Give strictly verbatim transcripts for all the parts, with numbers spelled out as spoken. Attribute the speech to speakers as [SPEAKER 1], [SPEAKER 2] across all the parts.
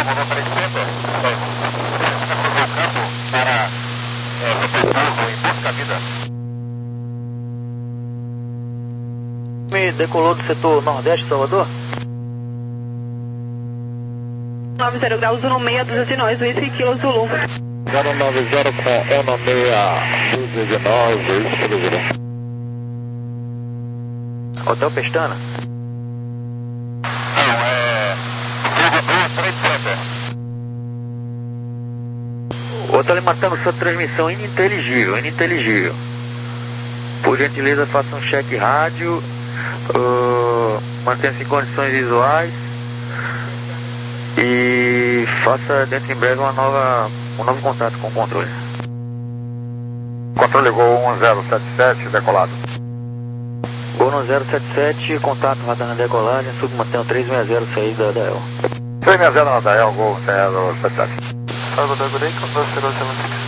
[SPEAKER 1] Demorou três sete, cruzou o campo para Repouso em busca vida.
[SPEAKER 2] Me decolou do setor nordeste de Salvador?
[SPEAKER 3] nove zero graus, um seis duzentos e nove, Whisky Kilo Zulu.
[SPEAKER 1] zero nove zero com um seis duzentos e nove, Whisky Kilo Zulu.
[SPEAKER 2] Hotel Pestana?
[SPEAKER 1] Não, é... três sete.
[SPEAKER 2] Hotel Lima Tango, sua transmissão ininteligível, ininteligível. Por gentileza, faça um cheque rádio, uh, mantenha-se em condições visuais e faça dentro em breve uma nova, um novo contato com o controle.
[SPEAKER 1] Controle Gol um zero sete sete, decolado.
[SPEAKER 2] Gol um zero sete sete, contato radar na decolagem, submantenha três seis zero, saída da Dael.
[SPEAKER 1] três seis zero na Dael, Gol um zero sete sete.
[SPEAKER 4] Salvador Gurei, Condor zero sete seis.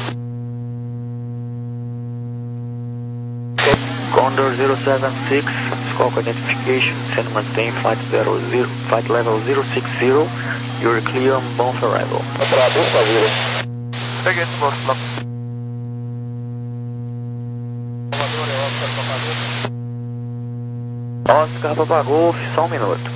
[SPEAKER 2] Condor zero seven six, Squawk identification, send maintain flight zero zero, flight level zero six zero, you're clear on bound for arrival.
[SPEAKER 1] Operador, favor.
[SPEAKER 4] Peguei esse bloco, bloco.
[SPEAKER 2] Oscar Papa Golf, só um minuto.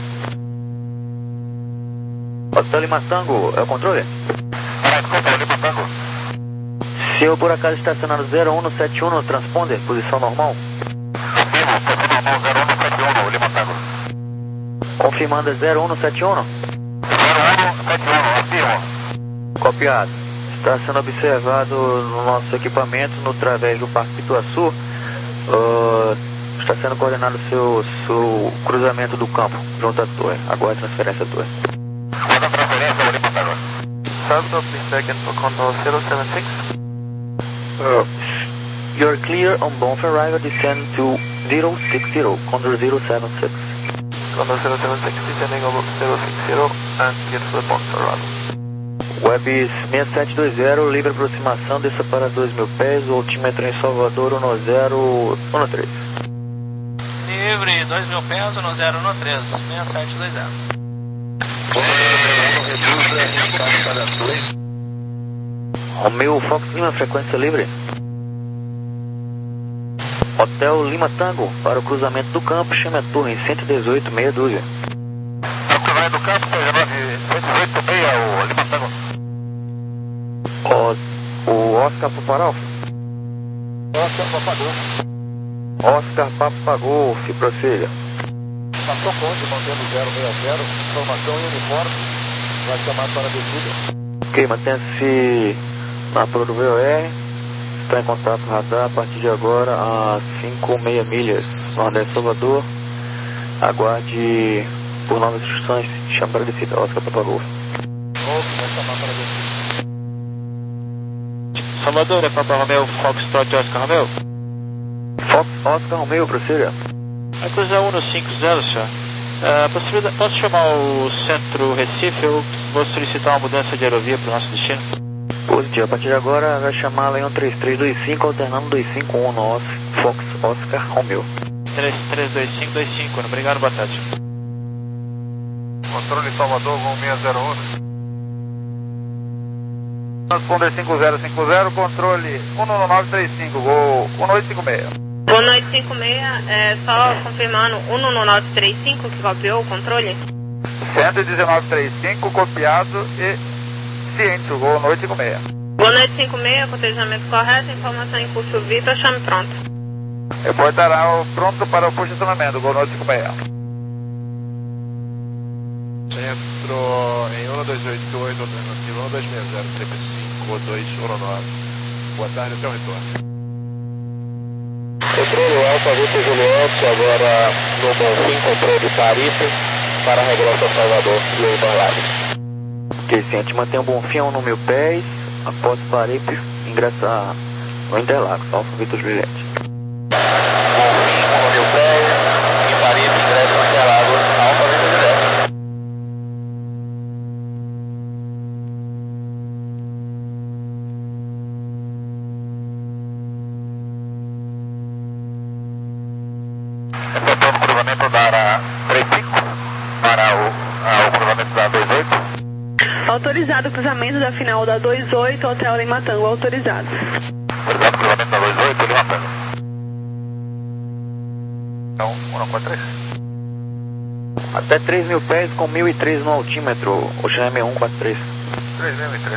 [SPEAKER 2] Hotel Lima Tango, é o controle?
[SPEAKER 1] Controle Lima Tango.
[SPEAKER 2] Se eu por acaso estacionar zero um sete um no transponder, posição normal?
[SPEAKER 1] Confirmo, posição normal zero um sete um, Lima Tango.
[SPEAKER 2] Confirmando é zero um sete um?
[SPEAKER 1] zero um sete um, afirmo.
[SPEAKER 2] Copiado. Está sendo observado no nosso equipamento no través do Parque Pituaçu. Uh, está sendo coordenado o seu, seu cruzamento do campo junto à torre. Agora transferência à torre.
[SPEAKER 1] Agora transferência ao Lima Tango.
[SPEAKER 4] Salvador, please back in for Condor zero seven six.
[SPEAKER 2] Uh, you're clear on bound for arrival, descend to zero six zero, Condor zero seven six.
[SPEAKER 4] Condor zero seven six, descending over zero six zero and get to the box for arrival.
[SPEAKER 2] Web seis sete dois zero, livre aproximação, desça para dois mil pés, o altímetro em Salvador um zero um três.
[SPEAKER 5] Livre, dois mil pés, um zero um três, seis sete dois zero.
[SPEAKER 2] Romeo Fox Lima, frequência livre. Hotel Lima Tango, para o cruzamento do campo, chame a torre em cento e dezoito, meia dúzia.
[SPEAKER 1] O cruzamento do campo, cento e dezoito, meia, o Lima Tango.
[SPEAKER 2] O, o Oscar Paparalf.
[SPEAKER 1] Oscar Papagol.
[SPEAKER 2] Oscar Papagolf, prossiga.
[SPEAKER 1] Passou conte, mantendo zero seis zero, informação em uniforme, vai chamar para a descida.
[SPEAKER 2] Ok, mantenha-se na Pro do V O R, está em contato radar a partir de agora a cinco meia milhas, Nordeste Salvador. Aguarde por novas instruções, chama para a descida, Oscar Papagolf.
[SPEAKER 1] Ok, vai chamar para a descida.
[SPEAKER 5] Salvador, é Papa Romeo, Foxtrot Oscar Romeo?
[SPEAKER 2] Fox Oscar Romeo, prossiga.
[SPEAKER 5] É cruzar um cinco zero, senhor. Uh, possibilidade, posso chamar o Centro Recife? Eu vou solicitar uma mudança de aerovia para o nosso destino.
[SPEAKER 2] Positivo, a partir de agora vai chamá-la em um três três dois cinco, alternando dois cinco um no Fox Oscar Romeo.
[SPEAKER 5] três três dois cinco dois cinco, obrigado, boa tarde.
[SPEAKER 1] Controle Salvador, Gol seis zero um. Transponder cinco zero cinco zero, controle um nove três cinco, Gol um oito cinco seis.
[SPEAKER 3] Boa noite, cinco seis, é, só confirmando, um nove três cinco que copiou o controle?
[SPEAKER 1] cento e dezenove trinta e cinco, copiado e ciente, o Gol um oito cinco seis.
[SPEAKER 3] Boa noite, cinco seis, cotejamento correto, informação em curso Vitor, chame pronto.
[SPEAKER 1] Reportará o pronto para o posicionamento, Gol um oito cinco seis.
[SPEAKER 6] Centro em um dois oito oito, alternativa um dois seis zero, três cinco dois um nove. Boa tarde, até o retorno.
[SPEAKER 1] Controle Alfa, Vitor Juliette, agora no Bonfim, controle Paripe, para regresso a Salvador, e aí vai lá.
[SPEAKER 2] Ok, ciente, mantenha um Bonfim a um no mil pés, após Paripe, ingressa no Interlagos, Alfa Vitor Juliette.
[SPEAKER 1] Bonfim, um no mil pés, em Paripe, ingressa no Interlagos, Alfa Vitor Juliette. Efetuando o cruzamento da três cinco para o, a, o cruzamento da vinte e oito.
[SPEAKER 7] Autorizado o cruzamento da final da dois oito, Hotel Lima Tango, autorizado.
[SPEAKER 1] Obrigado, cruzamento da dois oito, Lima Tango.
[SPEAKER 6] Então, um quatro três.
[SPEAKER 2] Até três mil pés com mil e três no altímetro, Ocean M um quatro três.
[SPEAKER 6] três mil e três.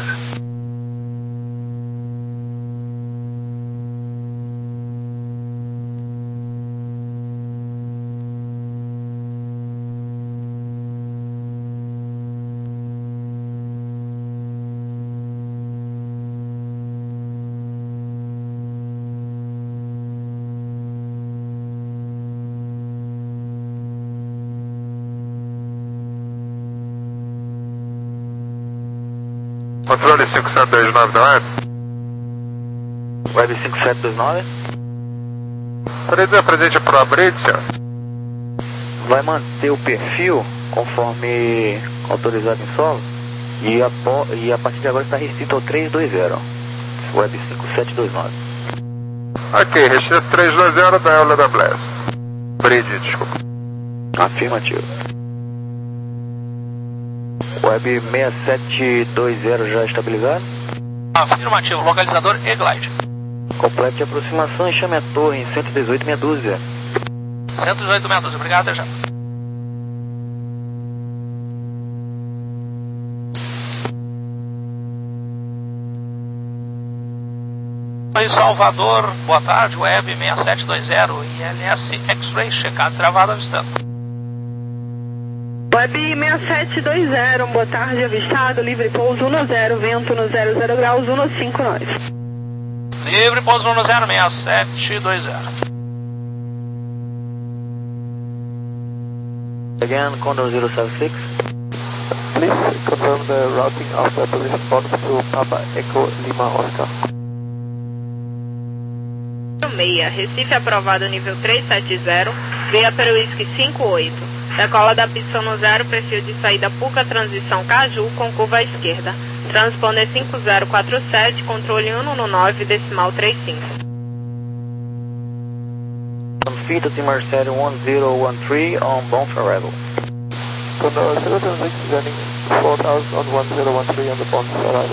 [SPEAKER 6] Controle cinco sete dois nove da web.
[SPEAKER 2] Web cinco sete dois nove.
[SPEAKER 6] Presidente, presente para abrir, senhor.
[SPEAKER 2] Vai manter o perfil conforme autorizado em solo e a, e a partir de agora está restrito ao trezentos e vinte. Web cinco sete dois nove.
[SPEAKER 6] Ok, restrito trezentos e vinte da Eula da Blast. Bridge, desculpa.
[SPEAKER 2] Afirmativo. Web seis sete dois zero já estabilizado?
[SPEAKER 8] Afirmativo, localizador E-Glide.
[SPEAKER 2] Complete a aproximação e chame a torre em cento e dezoito meia dúzia.
[SPEAKER 8] cento e dezoito meia dúzia, obrigado, já. Oi, Salvador, boa tarde, Web seis sete dois zero, I L S X-Ray, checado, travado, avistando.
[SPEAKER 7] Web seis sete dois zero, boa tarde, avistado, livre pouso um zero, vento no zero zero graus, um cinco nove.
[SPEAKER 8] Livre pouso um zero, seis sete dois zero.
[SPEAKER 2] Again, Condor zero seven six.
[SPEAKER 4] Please confirm the routing of the position box to Papa Echo Lima Oscar.
[SPEAKER 3] seis, Recife aprovado nível trezentos e setenta, via para o Whisky cinco oito. Decola da pista no zero, perfil de saída Puca, transição Caju, com curva à esquerda. Transponder cinco zero quatro sete, controle um no nove, decimal trinta e cinco.
[SPEAKER 2] Feet to Mercedes one zero one three on bound for arrival.
[SPEAKER 4] Condor zero seven six running four thousand on one zero one three on the bound for arrival.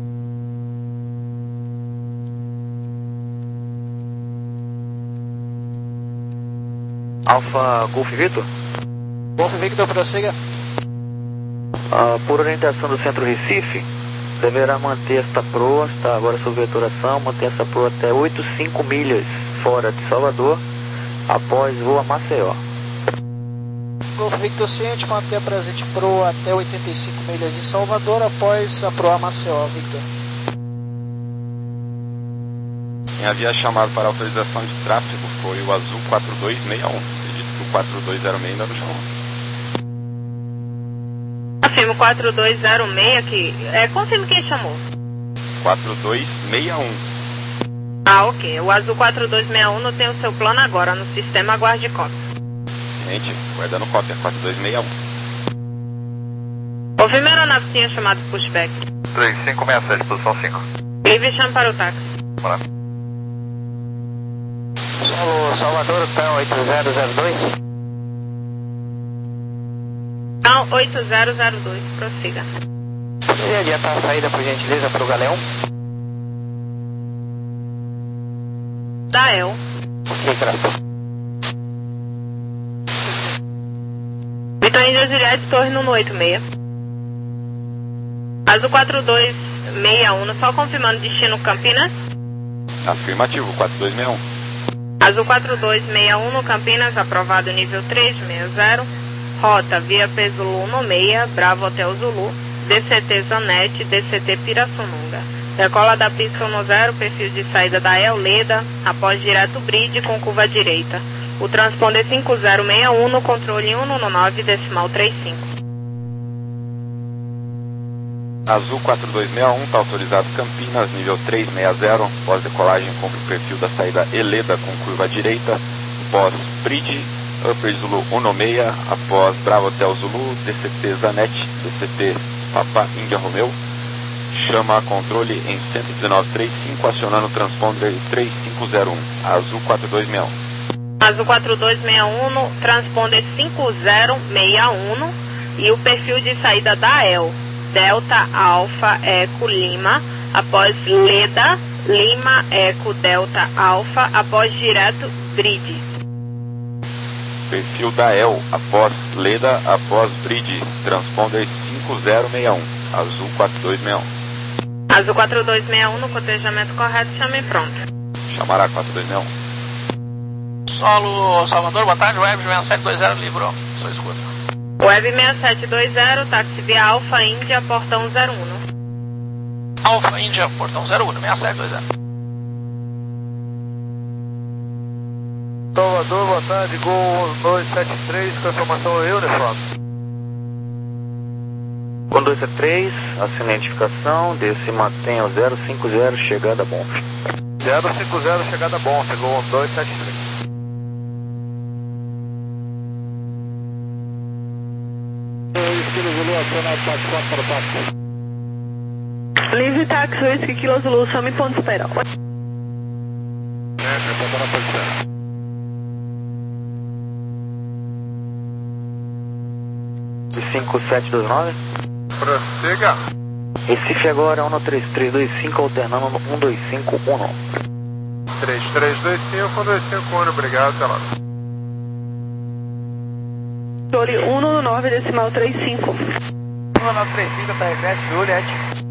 [SPEAKER 2] Alfa Golf Victor?
[SPEAKER 8] Golf Victor, prossiga.
[SPEAKER 2] Ah, por orientação do Centro Recife, deverá manter esta proa, está agora sob veturação, manter essa proa até oitenta e cinco milhas fora de Salvador, após voo a Maceió.
[SPEAKER 8] Golf Victor ciente, manter a presente proa até oitenta e cinco milhas de Salvador, após a proa Maceió, Victor.
[SPEAKER 9] Quem havia chamado para autorização de tráfego foi o Azul quatro dois seis um. Acredito que o quatro dois zero seis ainda não chamou.
[SPEAKER 3] Confirmo quatro dois zero seis aqui. É, confirme quem chamou.
[SPEAKER 9] quatro dois seis um.
[SPEAKER 3] Ah, ok. O Azul quatro dois seis um não tem o seu plano agora. No sistema, aguarde cópia.
[SPEAKER 9] Gente, guardando cópia, quatro dois seis um.
[SPEAKER 3] Confirme a aeronave tinha chamado pushback.
[SPEAKER 6] três cinco seis sete, posição cinco.
[SPEAKER 3] Livre, chame para o táxi.
[SPEAKER 6] Bora.
[SPEAKER 8] Solo Salvador, Hotel oito zero zero dois.
[SPEAKER 3] Não, oito zero zero dois, prossiga.
[SPEAKER 8] Poderia adiantar a saída, por gentileza, para o Galeão?
[SPEAKER 3] Da El.
[SPEAKER 8] Ok, graças.
[SPEAKER 3] Vitor Índia Juliette, torre no oito seis. Azul quatro dois seis um, só confirmando destino Campinas.
[SPEAKER 9] Afirmativo, quatro dois seis um.
[SPEAKER 3] Azul quatro dois seis um no Campinas, aprovado nível três sessenta. Rota via P Zulu no seis, Bravo Hotel Zulu, D C T Zanete, D C T Pirassununga. Decola da pista no zero, perfil de saída da El Leda, após direto bridge com curva direita. O transponder cinco zero seis um no controle um no nove, decimal trinta e cinco.
[SPEAKER 9] Azul quatro dois seis um, está autorizado Campinas, nível três sessenta, pós-decolagem cumpre o perfil da saída Eleda com curva direita, pós-bridge, Upper Zulu um seis, após Bravo Hotel Zulu, D C T Zanete, D C T Papa India Romeo, chama controle em cento e dezenove trinta e cinco, acionando o transponder três cinco zero um, Azul quatro dois seis um.
[SPEAKER 3] Azul quatro dois seis um no transponder cinco zero seis um e o perfil de saída da El. Delta Alfa Eco Lima, após Leda Lima Eco Delta Alfa, após direto Bridge.
[SPEAKER 9] Perfil da E L, após Leda, após Bridge, transponder cinco zero seis um, azul quatro dois seis um.
[SPEAKER 3] Azul quatro dois seis um, no cotejamento correto, chame pronto.
[SPEAKER 9] Chamará quatro dois seis um.
[SPEAKER 8] Solo Salvador, boa tarde, Web seis sete dois zero, livrou, só escuta.
[SPEAKER 3] Web seis sete dois zero, táxi via Alfa Índia, portão zero um.
[SPEAKER 8] Alfa Índia, portão zero um, seis sete dois zero.
[SPEAKER 6] Salvador, boa tarde, Gol dois sete três, confirmação Uniform.
[SPEAKER 2] Gol dois sete três, assina a identificação, desce mantenha o zero cinco zero, chegada bom.
[SPEAKER 6] zero cinco zero, chegada bom, Gol dois sete três.
[SPEAKER 7] Livre táxi, Whisky Kilo Zulu, chame ponto de espera.
[SPEAKER 6] É, reportando a posição.
[SPEAKER 2] cinco sete dois nove.
[SPEAKER 6] Prossiga.
[SPEAKER 2] Recife agora um três três dois cinco, alternando um dois cinco um.
[SPEAKER 6] três três dois cinco, um dois cinco um, obrigado, até logo.
[SPEAKER 7] Tole um nove decimal trinta e cinco.
[SPEAKER 8] um nove três cinco, T R S, Juliette.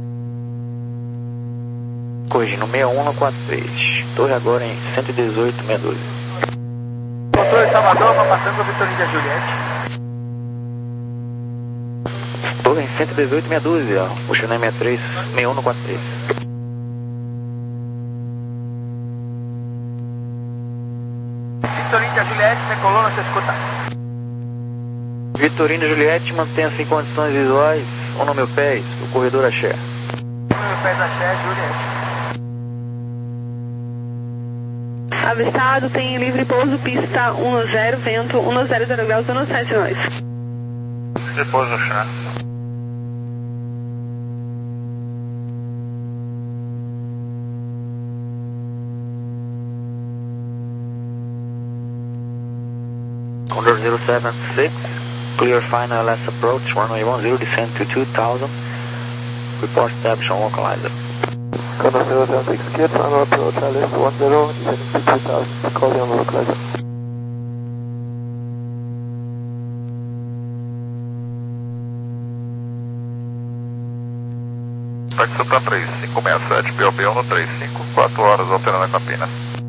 [SPEAKER 2] Corrigindo seis um quatro três. Torre agora em cento e dezoito sessenta e dois.
[SPEAKER 8] Controle Salvador, vai passando com o Vitorino da Juliette.
[SPEAKER 2] Torre em cento e dezoito sessenta e dois, puxando em sessenta e três, seis um quatro três.
[SPEAKER 8] Vitorino da Juliette, decolou, não se escuta.
[SPEAKER 2] Vitorino e Juliette, mantenha-se em condições visuais, um no meu pés, o corredor Axé.
[SPEAKER 8] Um no meu pés Axé, Juliette.
[SPEAKER 7] Avistado, tem livre pouso, pista um zero, vento um zero zero graus, um sete nós.
[SPEAKER 6] Depois do chá.
[SPEAKER 2] Condor zero seven six, clear final last approach, runway one zero, descend to two thousand, report establish on localizer.
[SPEAKER 4] Condor zero seven six, clear final approach, L S one zero, descending to two thousand, calling on localizer.
[SPEAKER 6] Táxi Santa três cinco seis sete, B O B um três cinco, quatro horas, alterando a Campinas.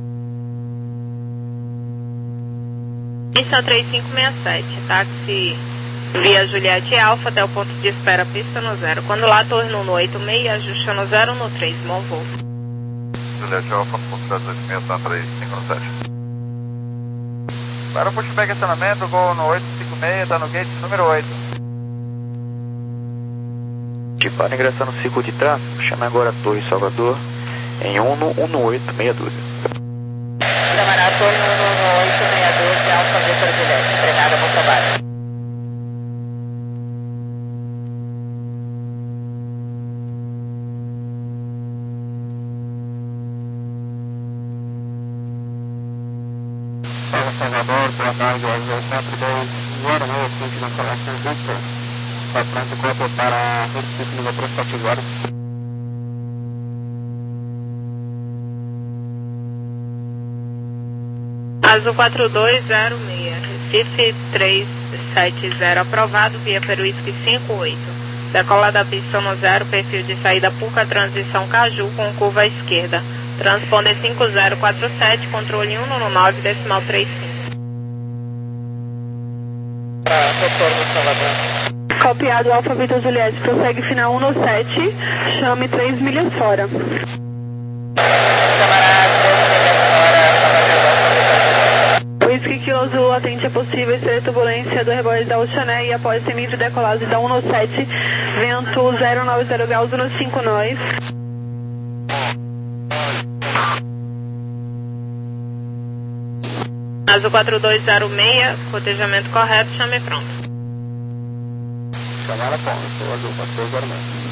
[SPEAKER 3] Pista três cinco seis sete, táxi via Juliette Alfa até o ponto de espera, pista no zero. Quando lá, torre no oito seis, ajusta no zero no três, bom voo.
[SPEAKER 6] Juliette Alfa, ponto zero dois seis, Santa três cinco sete.
[SPEAKER 8] Para o pushback acionamento, Gol no oito cinco seis, tá no gate número oito.
[SPEAKER 2] Para ingressar no círculo de tráfego, chame agora a Torre Salvador em um um oito seis dois.
[SPEAKER 10] Chamará a Torre um um oito seis dois, Alfa Vitor Juliette. Obrigado, bom trabalho.
[SPEAKER 1] Salvador, boa tarde, Oswald quatro dois zero seis, na Collection Victor. Está pronto cópia para Recife, nível três sete zero.
[SPEAKER 3] Azul quatro dois zero seis, Recife três sete zero, aprovado via Peruísque cinco oito. Decola da pista no zero, perfil de saída Puca, transição Caju com curva à esquerda. Transponder cinco zero quatro sete, controle um no nove decimal trinta e cinco.
[SPEAKER 10] Para retorno Salvador.
[SPEAKER 7] Copiado Alfa Vitor Juliette, prossegue final um sete, chame três milhas fora. Whisky Kilo Zulu, atente a possível ser turbulência do rebote da Oceané e após ser livre decolagem da um sete, vento zero nove zero graus, um cinco nós.
[SPEAKER 3] Azul quatro dois zero seis, cotejamento correto, chame pronto.
[SPEAKER 1] Chamar a ponta, sou Azul quatro dois zero seis.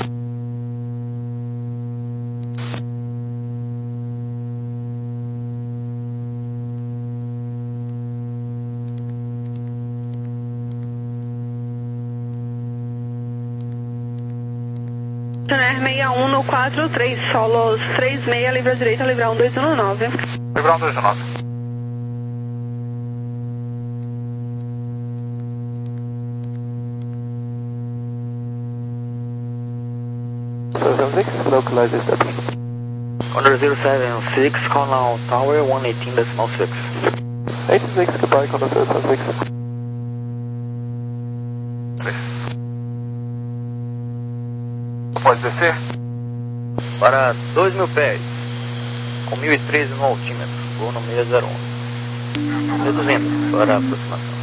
[SPEAKER 7] Channel seis um no quatro três, solos três seis, livre à direita, livrar um dois um nove.
[SPEAKER 6] Livrar um dois um nove.
[SPEAKER 4] zero seven six, localize established.
[SPEAKER 2] Under zero seven six, call now tower one eighteen decimal six.
[SPEAKER 4] eighty-six, goodbye, Condor zero seven six.
[SPEAKER 6] Pode descer?
[SPEAKER 2] Para dois mil pés, com mil e treze no altímetro, voo no seis zero um. Reduzindo para a aproximação.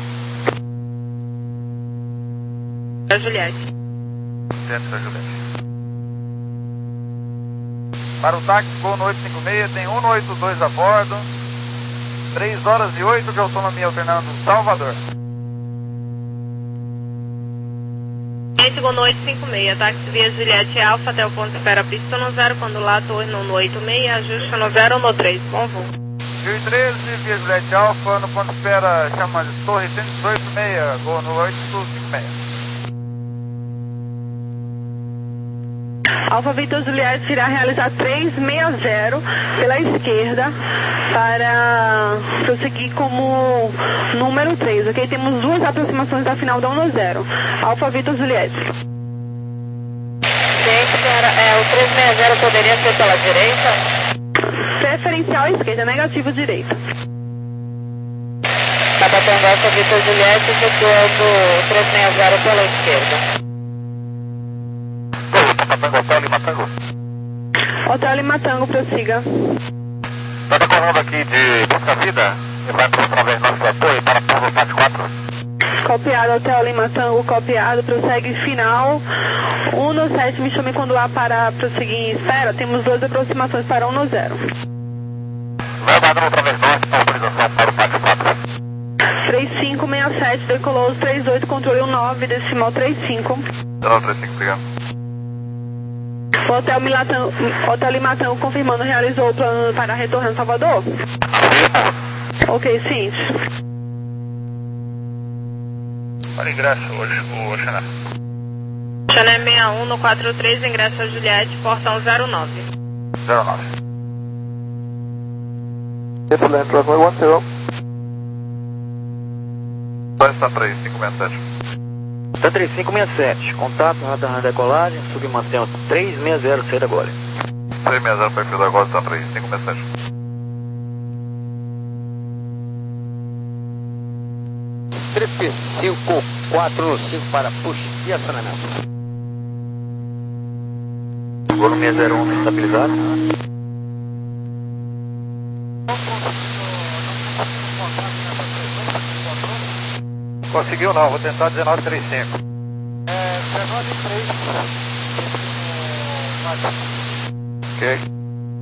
[SPEAKER 3] Da Juliette.
[SPEAKER 6] Dentro da Juliette. Para o táxi, voo no oito cinco seis, tem um no oito dois a bordo. três horas e oito de autonomia alternando Salvador.
[SPEAKER 3] Segundo no oito cinco seis, táxi via Juliette Alfa até o ponto de espera pista no zero, quando lá torre no oito seis, ajuste no zero no três, bom voo.
[SPEAKER 6] mil e treze, via Juliette Alfa, no ponto de espera chama de torre cento e dezoito seis, voo no oito cinco seis.
[SPEAKER 7] Alfa Victor Juliette irá realizar três seis zero pela esquerda para prosseguir como número três, ok? Temos duas aproximações da final da um zero. Alfa Victor Juliette.
[SPEAKER 10] Gente, senhora, é, o três seis zero poderia ser pela direita?
[SPEAKER 7] Preferencial à esquerda, negativo direita.
[SPEAKER 10] Tabatango Alfa Victor Juliette, efetuando o três seis zero pela esquerda.
[SPEAKER 6] Hotel Lima Tango.
[SPEAKER 7] Hotel Lima Tango, prossiga.
[SPEAKER 6] Está decorrendo aqui de Busca Vida e vai para através do nosso apoio para Povo Parte quatro.
[SPEAKER 7] Copiado, Hotel Lima Tango, copiado, prossegue final. um no sete, me chame quando há para prosseguir em espera. Temos duas aproximações para um no zero.
[SPEAKER 6] Vai mandando através norte, autorização para o Parte quatro.
[SPEAKER 7] três cinco seis sete, decolou três oito, controle um nove, decimal três cinco.
[SPEAKER 6] Não, três cinco, obrigado.
[SPEAKER 7] O Hotel, Milatão, Hotel Limatão confirmando, realizou o plano para retornar a Salvador? Ok, sim.
[SPEAKER 6] Para ingresso hoje, o Xané.
[SPEAKER 3] Channel seis um no quatro três, ingresso a Juliette, portão zero nove.
[SPEAKER 6] zero nove.
[SPEAKER 4] Defilant runway one zero.
[SPEAKER 6] dois três cinco seis sete.
[SPEAKER 2] Tá três cinco seis sete, contato, radar na decolagem, submantém três seis zero, saída agora.
[SPEAKER 6] três seis zero, perfil da agora, tá três cinco seis sete.
[SPEAKER 11] Trip cinco quatro cinco para push e acionamento.
[SPEAKER 2] Voo no seis zero um estabilizado.
[SPEAKER 6] Conseguiu não, vou tentar dezenove trinta e cinco.
[SPEAKER 8] É, dezenove três.
[SPEAKER 6] Ok.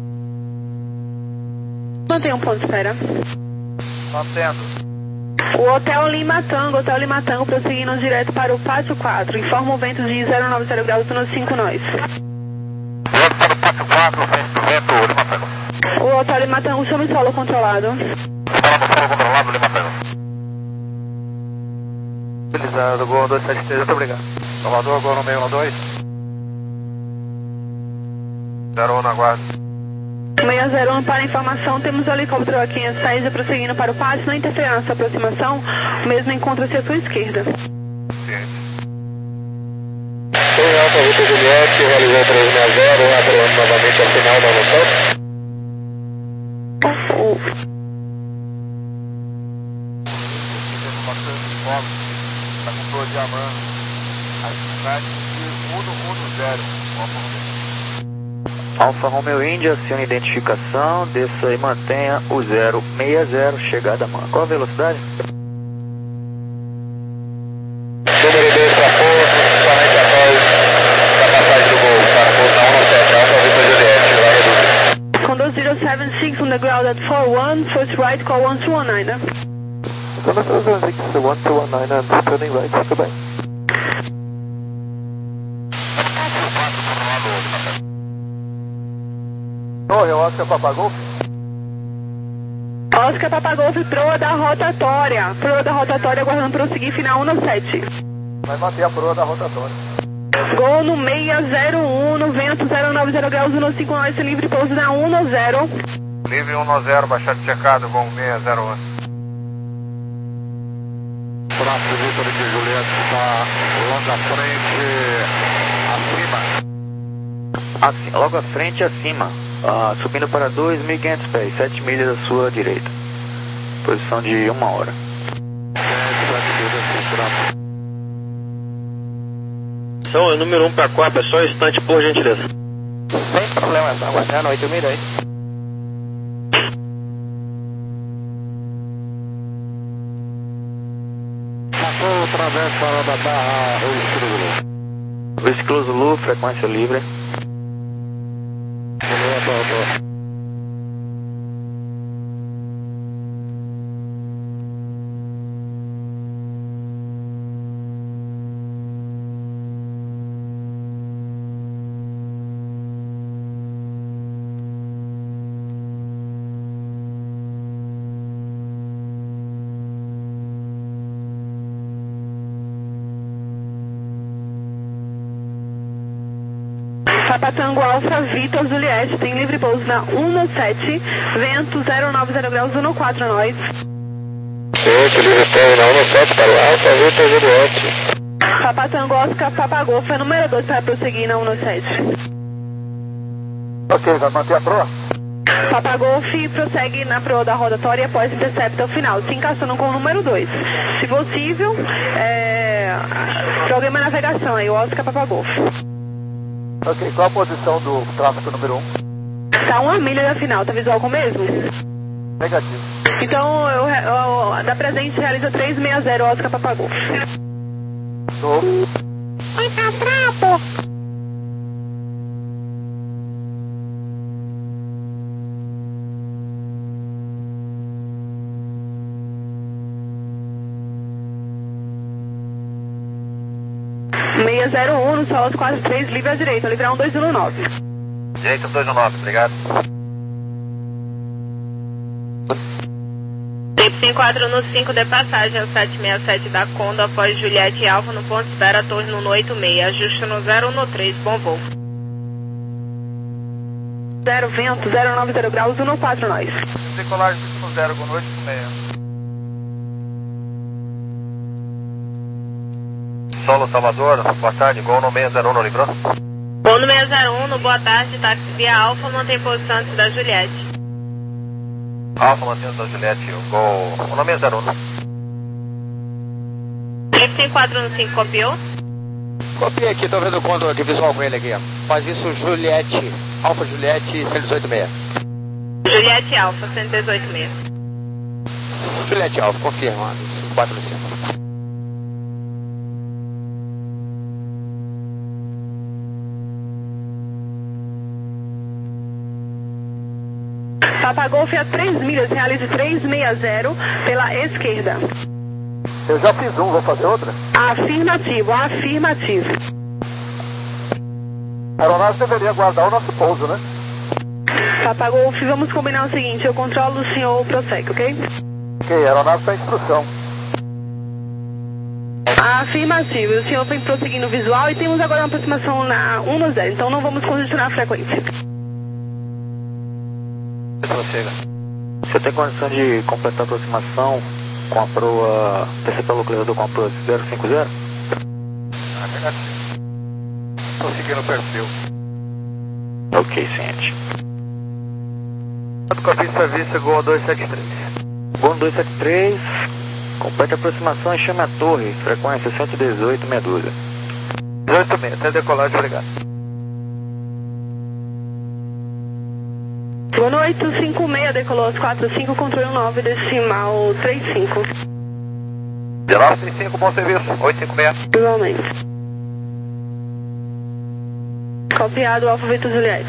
[SPEAKER 7] Mantém um ponto de espera.
[SPEAKER 6] Mantendo.
[SPEAKER 7] O Hotel Lima Tango, Hotel Lima Tango, prosseguindo direto para o Pátio quatro. Informa o vento de zero nove zero graus no cinco nós.
[SPEAKER 6] Direto para o Pátio quatro, vento, vento, Lima Tango.
[SPEAKER 7] O Hotel Lima Tango, chame solo controlado.
[SPEAKER 6] Fala no solo controlado, Lima Tango. Utilizado, Gol dois sete três, muito obrigado. Salvador, Gol no meio um dois. zero um na guarda.
[SPEAKER 7] seis zero um para informação, temos o helicóptero aqui em saída prosseguindo para o pátio, não interferir na sua aproximação, o mesmo encontra-se à sua esquerda.
[SPEAKER 6] Ciente.
[SPEAKER 1] Tem Alfa Victor Juliette, realizou três seis zero, aprovando novamente a final da noção.
[SPEAKER 7] O...
[SPEAKER 6] Está com flor de amã. Atividade de um no zero.
[SPEAKER 2] Alfa Romeo Índia, acione identificação, desça e mantenha o zero seis zero, chegada a man. Qual a velocidade?
[SPEAKER 1] Número dois para ponto, somente após a passagem do gol, para pouso um no sete, Alfa Victor Juliette, vai reduzir.
[SPEAKER 7] Condor zero sete seis on the ground at four one, first right, call one two one nine.
[SPEAKER 4] Condor zero seven six, one two one nine and turning right, goodbye.
[SPEAKER 6] Oi, Oscar Papagol.
[SPEAKER 7] Oscar Papagol, proa da rotatória. Proa da rotatória, aguardando prosseguir final um no sete.
[SPEAKER 6] Vai manter a proa da rotatória.
[SPEAKER 7] Gol no seis zero um, no vento zero nove zero graus, um cinco nove, livre pouso na um zero.
[SPEAKER 6] Livre um zero, baixado checado, gol seis zero um.
[SPEAKER 11] Próximo Vitor de Juliette está logo à frente, acima.
[SPEAKER 2] Assim, logo à frente, acima. Ah, subindo para dois mil e quinhentos pés, sete milhas à sua direita. Posição de uma hora.
[SPEAKER 12] Então, é número um para Copa, é só um instante, por gentileza.
[SPEAKER 11] Sem problema, está aguardando oito mil e dois. Passou outra vez para da barra Rui Zulu.
[SPEAKER 2] Versículo Zulu, frequência livre.
[SPEAKER 11] Boa, boa, boa.
[SPEAKER 7] Papa Tango Alfa Vitor Juliette, tem livre pouso na um sete, vento zero nove zero graus, um quatro nós.
[SPEAKER 1] Gente, livre pouso na um sete para o Alfa Vitor Juliette.
[SPEAKER 7] Papa Tango Oscar Papa Golf, é número dois para prosseguir na um sete.
[SPEAKER 11] Ok, vai manter a proa?
[SPEAKER 7] Papa Golf prossegue na proa da rotatória após intercepta ao final, se encaixando com o número dois. Se possível, é... programa navegação aí, o Oscar Papa Golf.
[SPEAKER 11] Ok, qual a posição do tráfego número um?
[SPEAKER 7] Tá uma milha da final, tá visual com o mesmo?
[SPEAKER 11] Negativo.
[SPEAKER 7] Então, eu, eu, da presente realiza trezentos e sessenta Oscar Papa Golf.
[SPEAKER 11] No.
[SPEAKER 7] Oi, tá trapo! seis zero um, no solo quatro três, livre à direita, livre um dois um nove.
[SPEAKER 6] Direita dois um nove, obrigado.
[SPEAKER 3] Y quatro no cinco de passagem ao sete seis sete da Condor após Juliette e Alfa no ponto de espera, torre no oito seis, ajuste no zero um três, bom voo.
[SPEAKER 7] zero vento, zero nove zero graus, um quatro nós.
[SPEAKER 6] Decolagem no zero, boa noite, meia. Solo Salvador, boa tarde, gol no seis zero um, não livrou?
[SPEAKER 3] Gol no seis zero um, no boa tarde, táxi via Alfa, mantém posição antes da Juliette.
[SPEAKER 6] Alfa mantém da Juliette, gol no seis zero um.
[SPEAKER 3] Y quatro no cinco, copiou?
[SPEAKER 11] Copiei aqui, tô vendo o Condor de visual com ele aqui. Faz isso Juliette, Alfa Juliette cento e dezoito seis.
[SPEAKER 3] Juliette Alfa, cento e dezoito seis.
[SPEAKER 11] Juliette Alfa, confirmando, quatro no cinco.
[SPEAKER 7] Papa Golf a três milhas, realize trezentos e sessenta pela esquerda.
[SPEAKER 11] Eu já fiz um, vou fazer outra?
[SPEAKER 7] Afirmativo, afirmativo.
[SPEAKER 11] A aeronave deveria guardar o nosso pouso, né?
[SPEAKER 7] Papa Golf, vamos combinar o seguinte, eu controlo o senhor prossegue, ok?
[SPEAKER 11] Ok, a aeronave está em instrução.
[SPEAKER 7] Afirmativo, o senhor vem prosseguindo visual e temos agora uma aproximação na um zero, então não vamos congestionar a frequência.
[SPEAKER 2] Chega. Você tem condição de completar a aproximação com a proa, descer pelo localizador com a proa zero cinco zero?
[SPEAKER 6] Ah, negativo. Estou seguindo o perfil.
[SPEAKER 2] Ok, ciente.
[SPEAKER 6] Copy de serviço, gol dois sete três.
[SPEAKER 2] Gol dois sete três, complete a aproximação e chame a torre, frequência cento e dezoito, meia dúzia.
[SPEAKER 6] dezoito seis, até decolagem, obrigado.
[SPEAKER 7] Boa noite, cinco seis, decolou aos quatro cinco, controle nove, decimal três cinco.
[SPEAKER 6] dezenove trinta e cinco, bom serviço, oito cinco seis.
[SPEAKER 7] Igualmente. Copiado, Alfa Vitor Juliette.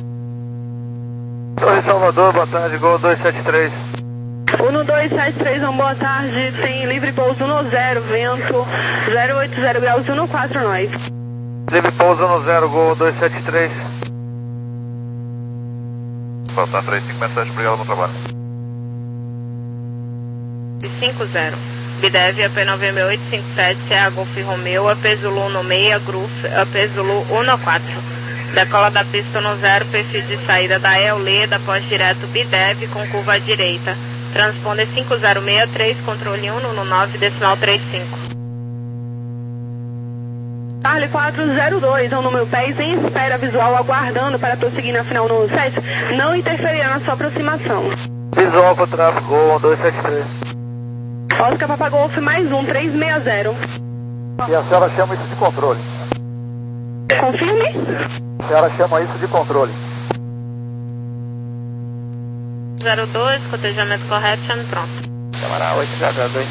[SPEAKER 6] Torre Salvador, boa tarde, gol dois sete três.
[SPEAKER 7] um dois sete três, uma boa tarde, tem livre pouso no zero, vento zero oito zero graus, um quatro nós.
[SPEAKER 6] Livre pouso no zero, gol dois sete três. Faltar três cinco mensagens, obrigado, bom trabalho.
[SPEAKER 3] cinco zero. Bidev A P nove seis oito cinco sete, C A Golf Romeo, A P Zulu um seis, Gruf, A P Zulu um quatro. Decola da pista no zero, perfil de saída da Eoleda, pós direto Bidev com curva à direita. Transponder cinco zero seis três, controle um no nove, decimal trinta e cinco.
[SPEAKER 7] Charlie quatro zero dois, é o número dez, em espera visual, aguardando para prosseguir na final no sete, não interferirá na sua aproximação.
[SPEAKER 11] Visual para tráfego um dois sete três.
[SPEAKER 7] Oscar Papa Golf mais um, três seis zero.
[SPEAKER 11] E a senhora chama isso de controle?
[SPEAKER 7] Confirme?
[SPEAKER 11] A senhora chama isso de controle?
[SPEAKER 3] zero dois, cotejamento correto, chame pronto.
[SPEAKER 11] Câmara oito zero dois.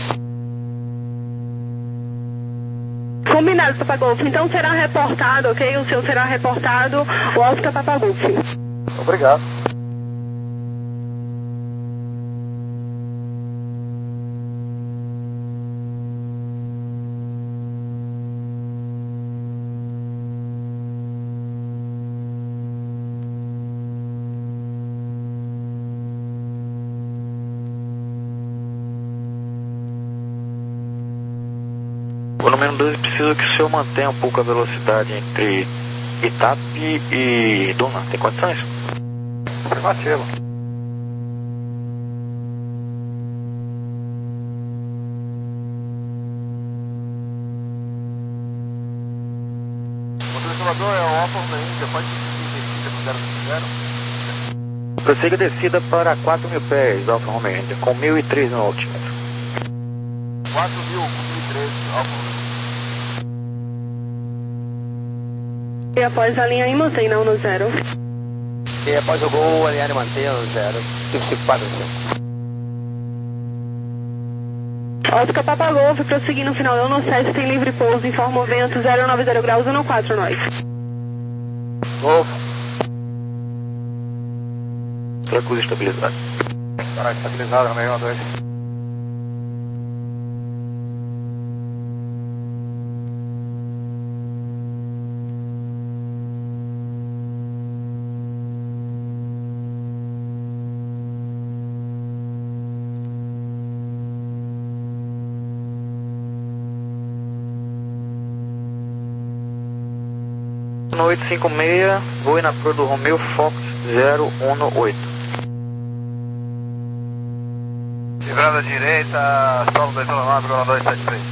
[SPEAKER 7] Combinado, Papa Golf. Então será reportado, ok? O seu será reportado, o Oscar Papa Golf.
[SPEAKER 11] Obrigado.
[SPEAKER 2] O número dois precisa que o senhor mantenha um pouco a velocidade entre Itape e Duna. Tem condições?
[SPEAKER 11] Afirmativo.
[SPEAKER 6] O transformador é o Alfa Romeo Índia, pode descida no zero zero.
[SPEAKER 2] Prossiga descida para quatro mil pés, Alfa Romeo Índia, com mil e três no altímetro.
[SPEAKER 6] quatro mil, mil e treze, Alfa Romeo.
[SPEAKER 7] E após a linha em mantém não no zero.
[SPEAKER 11] E após o gol, alinhar e manter no zero. cinco cinco quatro cinco.
[SPEAKER 7] Oscar Papa Golf, prosseguindo no final no sete, tem livre pouso, informa o vento zero nove zero graus, um quatro nós.
[SPEAKER 11] Golf.
[SPEAKER 2] Tranquilo, estabilizado.
[SPEAKER 11] Caralho, estabilizado, no meio dois.
[SPEAKER 2] No oito cinco seis, voe na cor do Romeo Fox zero um oito.
[SPEAKER 6] Livrada direita, solo dois um nove, dois sete três.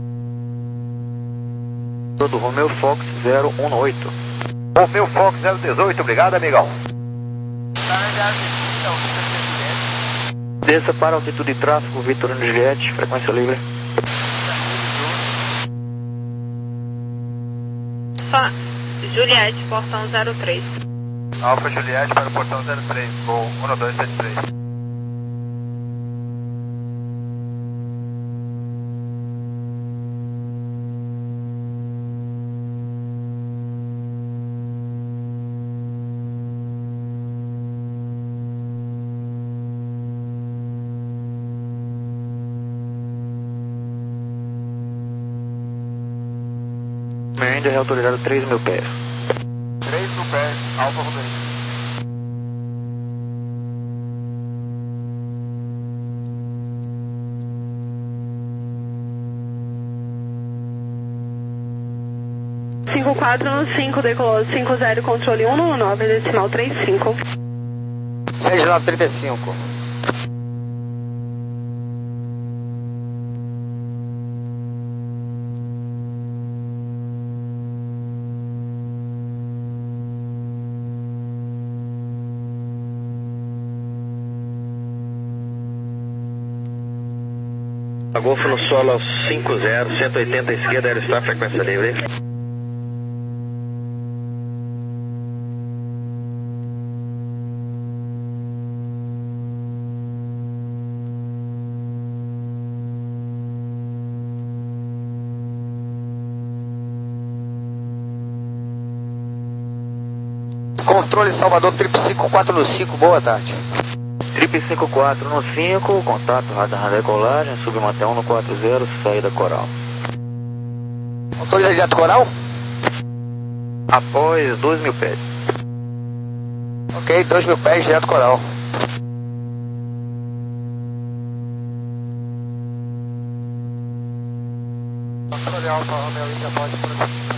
[SPEAKER 2] Cor do Romeo Fox zero um oito.
[SPEAKER 11] Romeo Fox zero um oito, obrigado, amigão.
[SPEAKER 2] Desça para altitude de tráfego, Vitorino Juliette, frequência livre.
[SPEAKER 3] Fa Juliette, portão zero três.
[SPEAKER 6] Alfa Juliette para o portão zero três, voo um dois sete três.
[SPEAKER 2] Ainda é autorizado três mil pés.
[SPEAKER 6] três mil pés, Alfa Romeo.
[SPEAKER 7] cinco quatro no cinco, decolou cinco zero, controle um no nove, decimal trinta e cinco.
[SPEAKER 11] seis nove trinta e cinco.
[SPEAKER 12] A Golf no solo cinco zero, cento e oitenta esquerda, aerostar, frequência livre.
[SPEAKER 11] Controle Salvador, trip cinco quatro no cinco, boa tarde.
[SPEAKER 2] Trip cinco quatro no cinco, contato, radar decolagem, submanter um no quatro zero, saída coral.
[SPEAKER 11] Controle direto coral?
[SPEAKER 2] Após dois mil pés.
[SPEAKER 11] Ok, dois mil pés, direto coral.
[SPEAKER 4] Charlie Alpha Romeo India, pode prosseguir.